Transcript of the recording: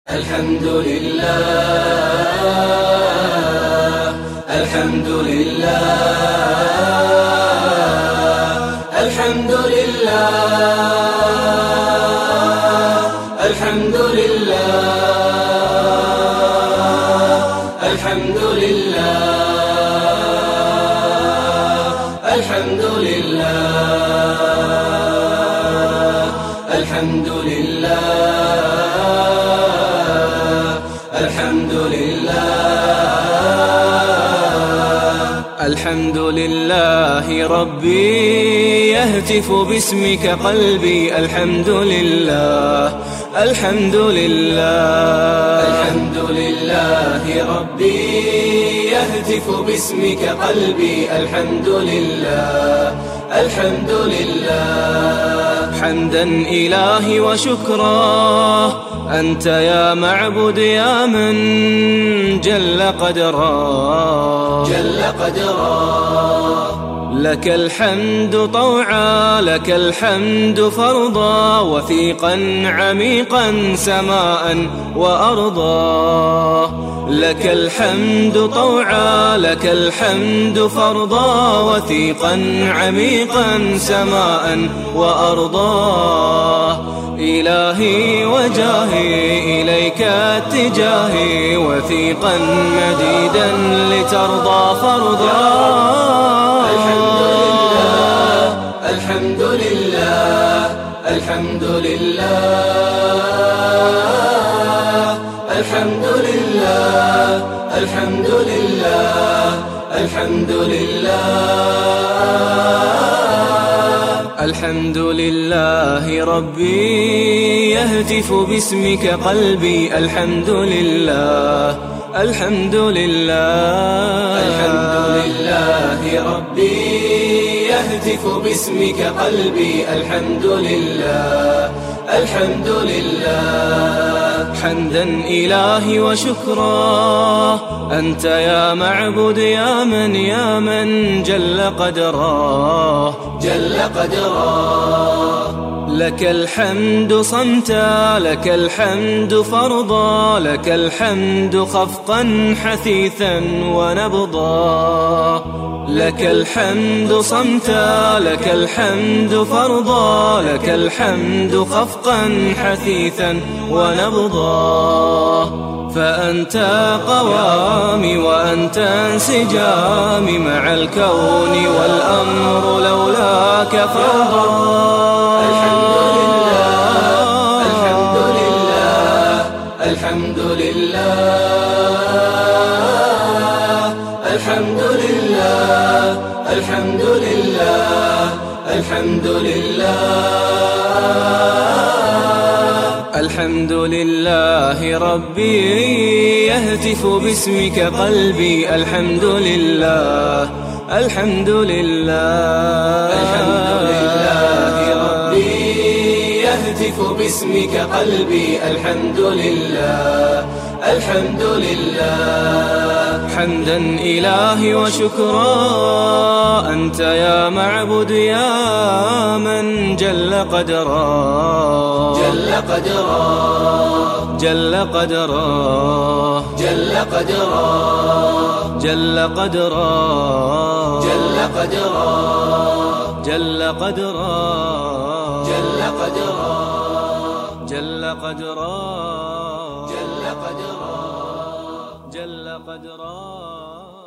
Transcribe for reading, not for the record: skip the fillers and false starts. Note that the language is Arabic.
الحمد لله الحمد لله الحمد لله الحمد لله الحمد لله الحمد لله الحمد لله الحمد لله الحمد لله ربي يهتف باسمك قلبي الحمد لله الحمد لله الحمد لله ربي يهتف باسمك قلبي الحمد لله الحمد لله حمدا إلهي وشكرا أنت يا معبود يا من جل قدرا جل قدرا لك الحمد طوعا لك الحمد فرضا وثيقا عميقا سماء وأرضا لك الحمد طوعا لك الحمد فرضا وثيقا عميقا سماء وأرضا إلهي وجاهي إليك اتجاهي وثيقا مديدا لترضى فرضا الحمد لله الحمد لله الحمد لله الحمد لله الحمد لله الحمد لله ربي يهتف باسمك قلبي الحمد لله الحمد لله الحمد لله ربي يهتف باسمك قلبي الحمد لله الحمد لله حمدا إلهي وشكرا أنت يا معبود يا من جل قدرا جل قدرا لك الحمد صمتا لك الحمد فرضا لك الحمد خفقا حثيثا ونبضا لك الحمد صمتا لك الحمد فرضا لك الحمد خفقا حثيثا ونبضا فأنت قوامي وأنت انسجامي مع الكون والأمر لولاك فوضى الحمد لله الحمد لله الحمد لله الحمد لله الحمد لله الحمد لله الحمد لله ربي يهتف باسمك قلبي الحمد لله الحمد لله الحمد لله ربي يهتف باسمك قلبي الحمد لله الحمد لله حمدا إلهي وشكرا أنت يا معبود يا من جل قدرا جل قدرا جل قدرا جل قدرا جل قدرا جل قدرا جل قدرا جل قدرا جل قدرا جل قدرا جل قدرا